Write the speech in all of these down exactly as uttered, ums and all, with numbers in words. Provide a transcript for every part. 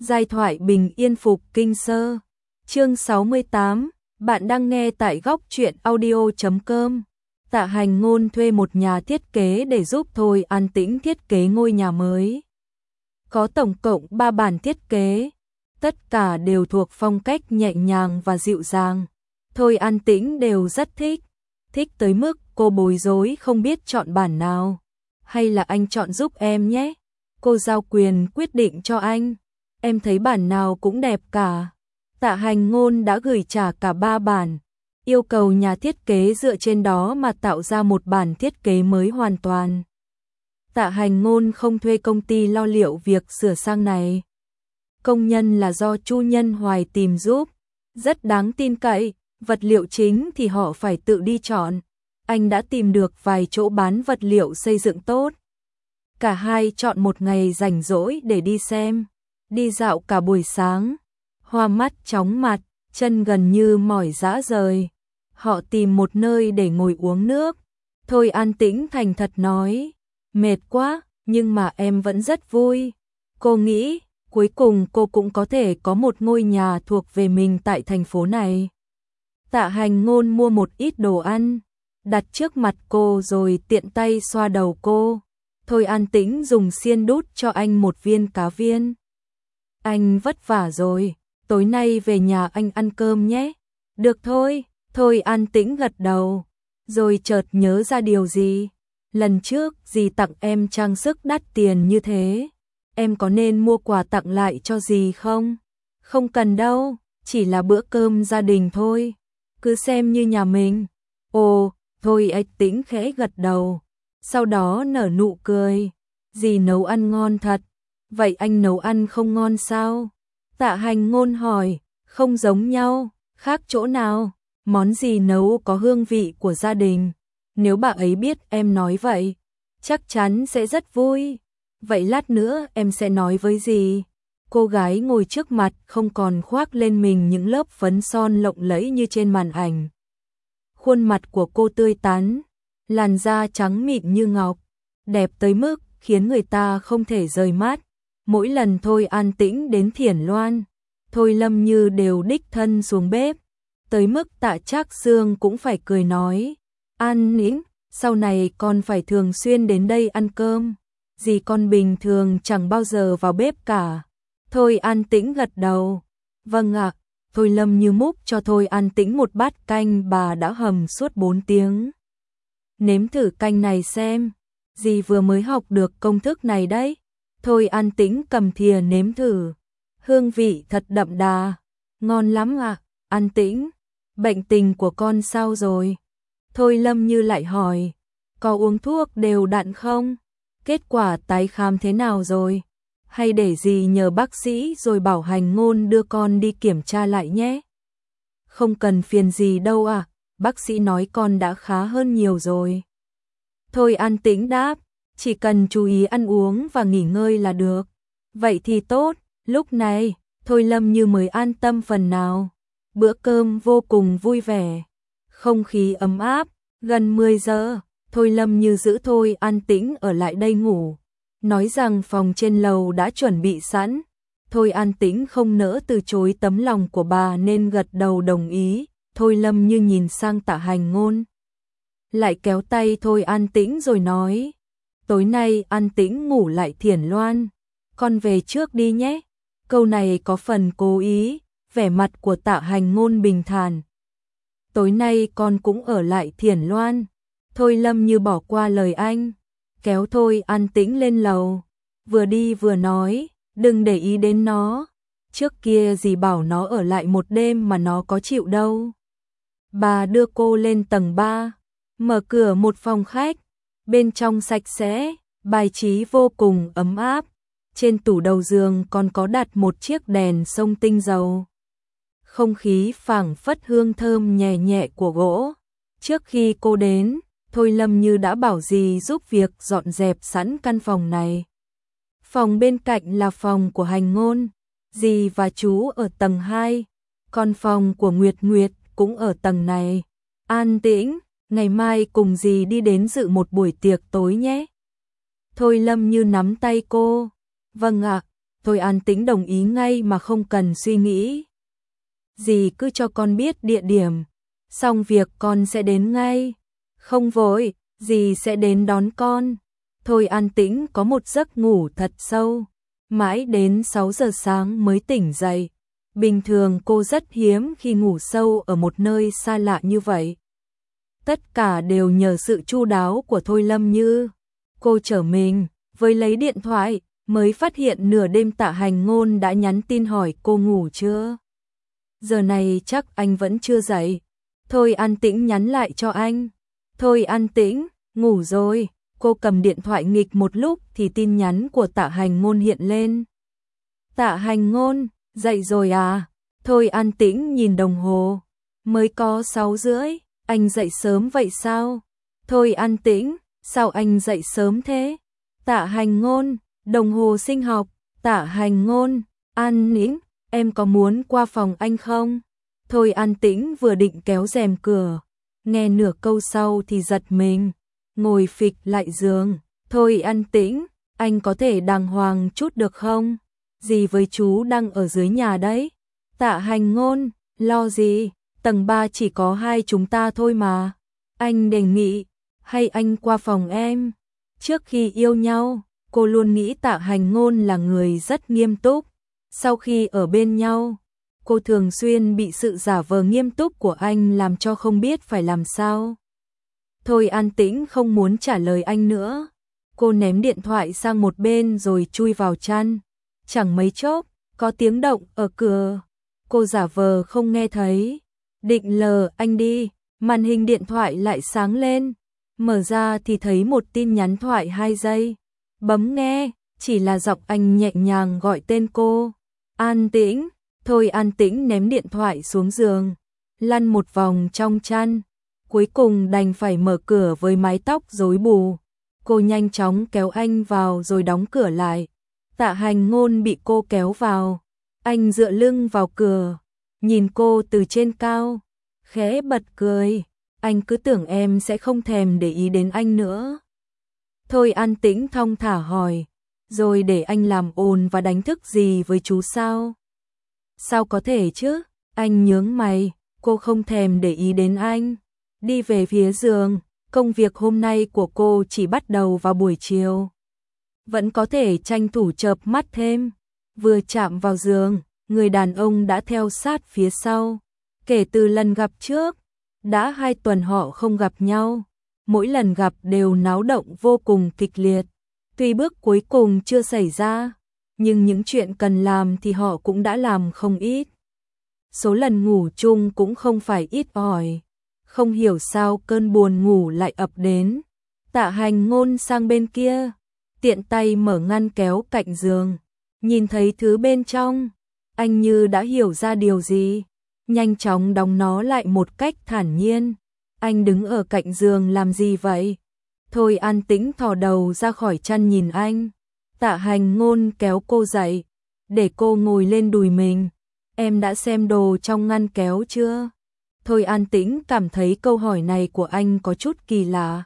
Giai thoại bình yên phục kinh sơ. Chương sáu mươi tám, bạn đang nghe tại góc truyện audio chấm com. Tạ Hành Ngôn thuê một nhà thiết kế để giúp Thôi An Tĩnh thiết kế ngôi nhà mới. Có tổng cộng ba bản thiết kế, tất cả đều thuộc phong cách nhẹ nhàng và dịu dàng. Thôi An Tĩnh đều rất thích, thích tới mức cô bối rối không biết chọn bản nào. Hay là anh chọn giúp em nhé. Cô giao quyền quyết định cho anh. Em thấy bản nào cũng đẹp cả. Tạ Hành Ngôn đã gửi trả cả ba bản, yêu cầu nhà thiết kế dựa trên đó mà tạo ra một bản thiết kế mới hoàn toàn. Tạ Hành Ngôn không thuê công ty lo liệu việc sửa sang này. Công nhân là do Chu Nhân Hoài tìm giúp, rất đáng tin cậy, vật liệu chính thì họ phải tự đi chọn. Anh đã tìm được vài chỗ bán vật liệu xây dựng tốt. Cả hai chọn một ngày rảnh rỗi để đi xem, đi dạo cả buổi sáng, hoa mắt chóng mặt, chân gần như mỏi rã rời. Họ tìm một nơi để ngồi uống nước. Thôi An Tĩnh thành thật nói, mệt quá, nhưng mà em vẫn rất vui. Cô nghĩ, cuối cùng cô cũng có thể có một ngôi nhà thuộc về mình tại thành phố này. Tạ Hành Ngôn mua một ít đồ ăn, đặt trước mặt cô rồi tiện tay xoa đầu cô. Thôi An Tĩnh dùng xiên đút cho anh một viên cá viên. Anh vất vả rồi, tối nay về nhà anh ăn cơm nhé. Được thôi. Thôi An Tĩnh gật đầu, rồi chợt nhớ ra điều gì. Lần trước dì tặng em trang sức đắt tiền như thế, em có nên mua quà tặng lại cho dì không? Không cần đâu, chỉ là bữa cơm gia đình thôi, cứ xem như nhà mình. Ồ, Thôi An Tĩnh khẽ gật đầu, sau đó nở nụ cười. Dì nấu ăn ngon thật, vậy anh nấu ăn không ngon sao? Tạ Hành Ngôn hỏi, không giống nhau, khác chỗ nào? Món gì nấu có hương vị của gia đình. Nếu bà ấy biết em nói vậy, chắc chắn sẽ rất vui. Vậy lát nữa em sẽ nói với dì. Cô gái ngồi trước mặt không còn khoác lên mình những lớp phấn son lộng lẫy như trên màn ảnh. Khuôn mặt của cô tươi tắn, làn da trắng mịn như ngọc, đẹp tới mức khiến người ta không thể rời mắt. Mỗi lần Thôi An Tĩnh đến Thiển Loan, Thôi Lâm Như đều đích thân xuống bếp. Tới mức Tạ Trác Dương cũng phải cười nói, An Tĩnh, sau này con phải thường xuyên đến đây ăn cơm. Dì con bình thường chẳng bao giờ vào bếp cả. Thôi An Tĩnh gật đầu, vâng ạ. Thôi Lâm Như múc cho Thôi An Tĩnh một bát canh bà đã hầm suốt bốn tiếng. Nếm thử canh này xem, dì vừa mới học được công thức này đấy. Thôi An Tĩnh cầm thìa nếm thử, hương vị thật đậm đà, ngon lắm ạ. An Tĩnh, bệnh tình của con sao rồi? Thôi Lâm Như lại hỏi, có uống thuốc đều đặn không? Kết quả tái khám thế nào rồi? Hay để dì nhờ bác sĩ rồi bảo Hành Ngôn đưa con đi kiểm tra lại nhé. Không cần phiền gì đâu à, bác sĩ nói con đã khá hơn nhiều rồi. Thôi An Tĩnh đáp, chỉ cần chú ý ăn uống và nghỉ ngơi là được. Vậy thì tốt. Lúc này, Thôi Lâm Như mới an tâm phần nào. Bữa cơm vô cùng vui vẻ, không khí ấm áp. Gần mười giờ, Thôi Lâm Như giữ Thôi An Tĩnh ở lại đây ngủ, nói rằng phòng trên lầu đã chuẩn bị sẵn. Thôi An Tĩnh không nỡ từ chối tấm lòng của bà nên gật đầu đồng ý. Thôi Lâm Như nhìn sang Tạ Hành Ngôn, lại kéo tay Thôi An Tĩnh rồi nói, tối nay An Tĩnh ngủ lại Thiển Loan, con về trước đi nhé. Câu này có phần cố ý, vẻ mặt của Tạ Hành Ngôn bình thản. Tối nay con cũng ở lại Thiển Loan. Thôi Lâm Như bỏ qua lời anh, kéo Thôi An Tĩnh lên lầu, vừa đi vừa nói, đừng để ý đến nó. Trước kia dì bảo nó ở lại một đêm mà nó có chịu đâu. Bà đưa cô lên tầng ba, mở cửa một phòng khách, bên trong sạch sẽ, bài trí vô cùng ấm áp. Trên tủ đầu giường còn có đặt một chiếc đèn sông tinh dầu. Không khí phảng phất hương thơm nhẹ nhẹ của gỗ. Trước khi cô đến, Thôi Lâm Như đã bảo dì giúp việc dọn dẹp sẵn căn phòng này. Phòng bên cạnh là phòng của Hành Ngôn, dì và chú ở tầng hai, còn phòng của Nguyệt Nguyệt cũng ở tầng này. An Tĩnh, ngày mai cùng dì đi đến dự một buổi tiệc tối nhé. Thôi Lâm Như nắm tay cô, vâng ạ. Thôi An Tĩnh đồng ý ngay mà không cần suy nghĩ. Dì cứ cho con biết địa điểm, xong việc con sẽ đến ngay. Không vội, dì sẽ đến đón con. Thôi An Tĩnh có một giấc ngủ thật sâu, mãi đến sáu giờ sáng mới tỉnh dậy. Bình thường cô rất hiếm khi ngủ sâu ở một nơi xa lạ như vậy. Tất cả đều nhờ sự chu đáo của Thôi Lâm Như. Cô trở mình, với lấy điện thoại, mới phát hiện nửa đêm Tạ Hành Ngôn đã nhắn tin hỏi cô ngủ chưa. Giờ này chắc anh vẫn chưa dậy. Thôi An Tĩnh nhắn lại cho anh. Thôi An Tĩnh, ngủ rồi. Cô cầm điện thoại nghịch một lúc thì tin nhắn của Tạ Hành Ngôn hiện lên. Tạ Hành Ngôn, dậy rồi à? Thôi An Tĩnh nhìn đồng hồ. Mới có sáu rưỡi, anh dậy sớm vậy sao? Thôi An Tĩnh, sao anh dậy sớm thế? Tạ Hành Ngôn, đồng hồ sinh học. Tạ Hành Ngôn, An Tĩnh, em có muốn qua phòng anh không? Thôi An Tĩnh vừa định kéo rèm cửa, nghe nửa câu sau thì giật mình, ngồi phịch lại giường. Thôi An Tĩnh, anh có thể đàng hoàng chút được không? Dì với chú đang ở dưới nhà đấy. Tạ Hành Ngôn, lo gì, tầng ba chỉ có hai chúng ta thôi mà. Anh đề nghị, hay anh qua phòng em? Trước khi yêu nhau, cô luôn nghĩ Tạ Hành Ngôn là người rất nghiêm túc. Sau khi ở bên nhau, cô thường xuyên bị sự giả vờ nghiêm túc của anh làm cho không biết phải làm sao. Thôi An Tĩnh không muốn trả lời anh nữa. Cô ném điện thoại sang một bên rồi chui vào chăn. Chẳng mấy chốc, có tiếng động ở cửa. Cô giả vờ không nghe thấy. Định lờ anh đi, màn hình điện thoại lại sáng lên. Mở ra thì thấy một tin nhắn thoại hai giây. Bấm nghe, chỉ là giọng anh nhẹ nhàng gọi tên cô. An Tĩnh. Thôi An Tĩnh ném điện thoại xuống giường, lăn một vòng trong chăn, cuối cùng đành phải mở cửa với mái tóc rối bù. Cô nhanh chóng kéo anh vào rồi đóng cửa lại. Tạ Hành Ngôn bị cô kéo vào, anh dựa lưng vào cửa, nhìn cô từ trên cao, khẽ bật cười. Anh cứ tưởng em sẽ không thèm để ý đến anh nữa. Thôi An Tĩnh thong thả hỏi, rồi để anh làm ồn và đánh thức gì với chú sao? Sao có thể chứ? Anh nhướng mày, cô không thèm để ý đến anh. Đi về phía giường, công việc hôm nay của cô chỉ bắt đầu vào buổi chiều. Vẫn có thể tranh thủ chợp mắt thêm. Vừa chạm vào giường, người đàn ông đã theo sát phía sau. Kể từ lần gặp trước, đã hai tuần họ không gặp nhau. Mỗi lần gặp đều náo động vô cùng kịch liệt. Tuy bước cuối cùng chưa xảy ra, nhưng những chuyện cần làm thì họ cũng đã làm không ít. Số lần ngủ chung cũng không phải ít ỏi. Không hiểu sao cơn buồn ngủ lại ập đến. Tạ Hành Ngôn sang bên kia, tiện tay mở ngăn kéo cạnh giường, nhìn thấy thứ bên trong, anh như đã hiểu ra điều gì, nhanh chóng đóng nó lại một cách thản nhiên. Anh đứng ở cạnh giường làm gì vậy? Thôi An Tĩnh thò đầu ra khỏi chăn nhìn anh. Tạ Hành Ngôn kéo cô dậy, để cô ngồi lên đùi mình. Em đã xem đồ trong ngăn kéo chưa? Thôi An Tĩnh cảm thấy câu hỏi này của anh có chút kỳ lạ.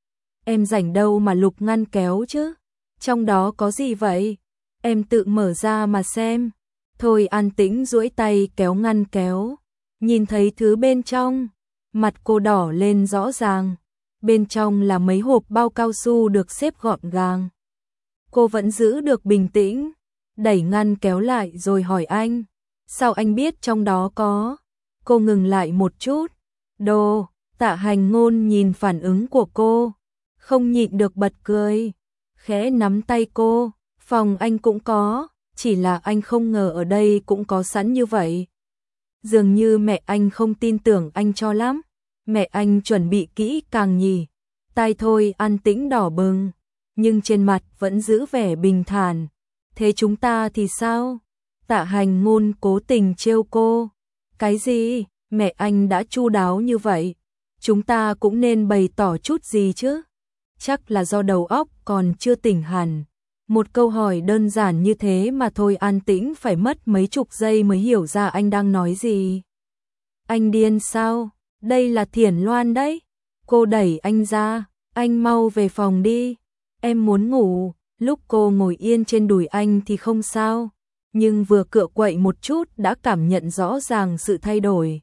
Em rảnh đâu mà lục ngăn kéo chứ? Trong đó có gì vậy? Em tự mở ra mà xem. Thôi An Tĩnh duỗi tay kéo ngăn kéo, nhìn thấy thứ bên trong, mặt cô đỏ lên rõ ràng. Bên trong là mấy hộp bao cao su được xếp gọn gàng. Cô vẫn giữ được bình tĩnh, đẩy ngăn kéo lại rồi hỏi anh, sao anh biết trong đó có? Cô ngừng lại một chút. Đồ. Tạ Hành Ngôn nhìn phản ứng của cô, không nhịn được bật cười, khẽ nắm tay cô. Phòng anh cũng có, chỉ là anh không ngờ ở đây cũng có sẵn như vậy. Dường như mẹ anh không tin tưởng anh cho lắm. Mẹ anh chuẩn bị kỹ càng nhỉ? Tai Thôi An Tĩnh đỏ bừng, nhưng trên mặt vẫn giữ vẻ bình thản. Thế chúng ta thì sao? Tạ Hành Ngôn cố tình trêu cô. Cái gì? Mẹ anh đã chu đáo như vậy, chúng ta cũng nên bày tỏ chút gì chứ? Chắc là do đầu óc còn chưa tỉnh hẳn. Một câu hỏi đơn giản như thế mà Thôi An Tĩnh phải mất mấy chục giây mới hiểu ra anh đang nói gì. Anh điên sao? Đây là Thiển Loan đấy. Cô đẩy anh ra, anh mau về phòng đi. Em muốn ngủ. Lúc cô ngồi yên trên đùi anh thì không sao, nhưng vừa cựa quậy một chút đã cảm nhận rõ ràng sự thay đổi.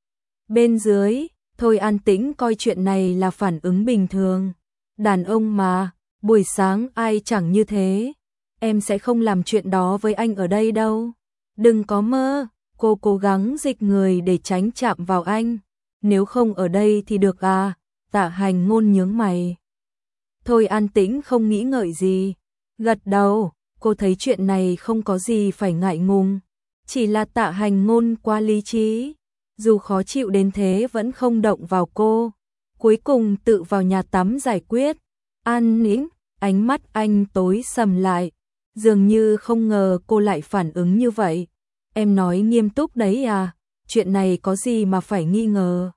Bên dưới, Thôi An Tĩnh coi chuyện này là phản ứng bình thường. Đàn ông mà, buổi sáng ai chẳng như thế. Em sẽ không làm chuyện đó với anh ở đây đâu. Đừng có mơ. Cô cố gắng dịch người để tránh chạm vào anh. Nếu không ở đây thì được à? Tạ Hành Ngôn nhướng mày. Thôi An Tĩnh không nghĩ ngợi gì. Gật đầu, cô thấy chuyện này không có gì phải ngại ngùng. Chỉ là Tạ Hành Ngôn quá lý trí. Dù khó chịu đến thế vẫn không động vào cô. Cuối cùng tự vào nhà tắm giải quyết. An Nĩnh, ánh mắt anh tối sầm lại. Dường như không ngờ cô lại phản ứng như vậy. Em nói nghiêm túc đấy à? Chuyện này có gì mà phải nghi ngờ?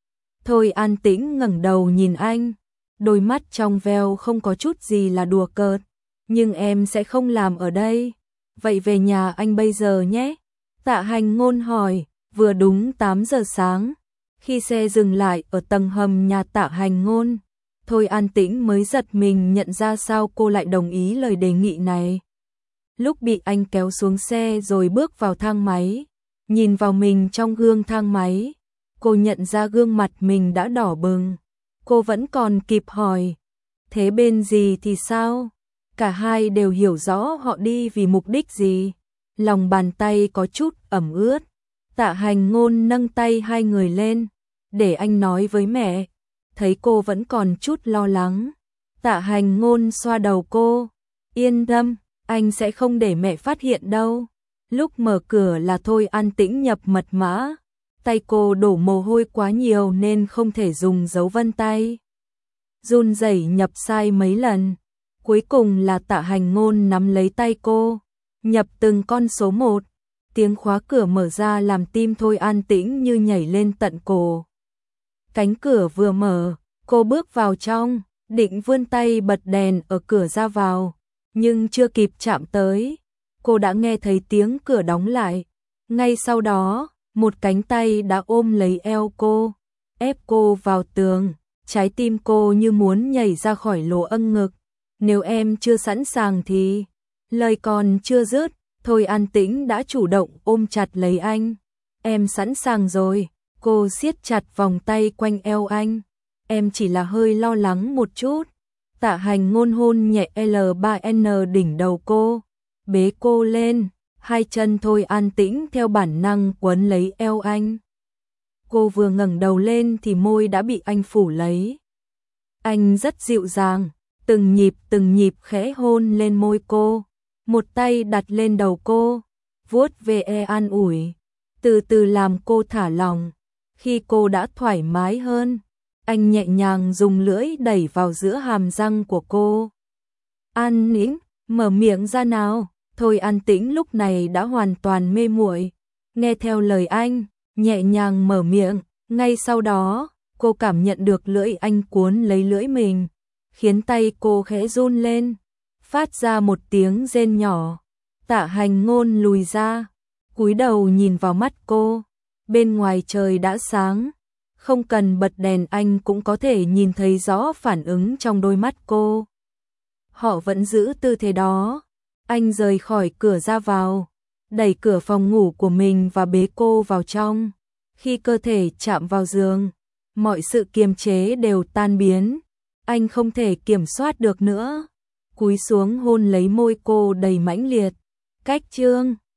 Thôi An Tĩnh ngẩng đầu nhìn anh. Đôi mắt trong veo không có chút gì là đùa cợt. Nhưng em sẽ không làm ở đây. Vậy về nhà anh bây giờ nhé. Tạ Hành Ngôn hỏi. Vừa đúng tám giờ sáng. Khi xe dừng lại ở tầng hầm nhà Tạ Hành Ngôn, Thôi An Tĩnh mới giật mình nhận ra sao cô lại đồng ý lời đề nghị này. Lúc bị anh kéo xuống xe rồi bước vào thang máy, nhìn vào mình trong gương thang máy, cô nhận ra gương mặt mình đã đỏ bừng. Cô vẫn còn kịp hỏi, thế bên gì thì sao? Cả hai đều hiểu rõ họ đi vì mục đích gì. Lòng bàn tay có chút ẩm ướt. Tạ Hành Ngôn nâng tay hai người lên, để anh nói với mẹ. Thấy cô vẫn còn chút lo lắng, Tạ Hành Ngôn xoa đầu cô. Yên tâm, anh sẽ không để mẹ phát hiện đâu. Lúc mở cửa là Thôi An Tĩnh nhập mật mã. Tay cô đổ mồ hôi quá nhiều nên không thể dùng dấu vân tay. Run rẩy nhập sai mấy lần. Cuối cùng là Tạ Hành Ngôn nắm lấy tay cô, nhập từng con số một. Tiếng khóa cửa mở ra làm tim Thôi An Tĩnh như nhảy lên tận cổ. Cánh cửa vừa mở, cô bước vào trong, định vươn tay bật đèn ở cửa ra vào, nhưng chưa kịp chạm tới, cô đã nghe thấy tiếng cửa đóng lại. Ngay sau đó, một cánh tay đã ôm lấy eo cô, ép cô vào tường, trái tim cô như muốn nhảy ra khỏi lỗ âng ngực. Nếu em chưa sẵn sàng thì... Lời còn chưa dứt, Thôi An Tĩnh đã chủ động ôm chặt lấy anh. Em sẵn sàng rồi. Cô siết chặt vòng tay quanh eo anh. Em chỉ là hơi lo lắng một chút. Tạ Hành Ngôn hôn nhẹ L ba N đỉnh đầu cô, bế cô lên, hai chân Thôi An Tĩnh theo bản năng quấn lấy eo anh. Cô vừa ngẩng đầu lên thì môi đã bị anh phủ lấy. Anh rất dịu dàng, từng nhịp từng nhịp khẽ hôn lên môi cô, một tay đặt lên đầu cô, vuốt ve an ủi, từ từ làm cô thả lỏng. Khi cô đã thoải mái hơn, anh nhẹ nhàng dùng lưỡi đẩy vào giữa hàm răng của cô. An Nĩnh, mở miệng ra nào. Thôi An Tĩnh lúc này đã hoàn toàn mê muội, nghe theo lời anh, nhẹ nhàng mở miệng. Ngay sau đó, cô cảm nhận được lưỡi anh cuốn lấy lưỡi mình, khiến tay cô khẽ run lên, phát ra một tiếng rên nhỏ. Tạ Hành Ngôn lùi ra, cúi đầu nhìn vào mắt cô. Bên ngoài trời đã sáng, không cần bật đèn anh cũng có thể nhìn thấy rõ phản ứng trong đôi mắt cô. Họ vẫn giữ tư thế đó. Anh rời khỏi cửa ra vào, đẩy cửa phòng ngủ của mình và bế cô vào trong. Khi cơ thể chạm vào giường, mọi sự kiềm chế đều tan biến. Anh không thể kiểm soát được nữa, cúi xuống hôn lấy môi cô đầy mãnh liệt. Cách chương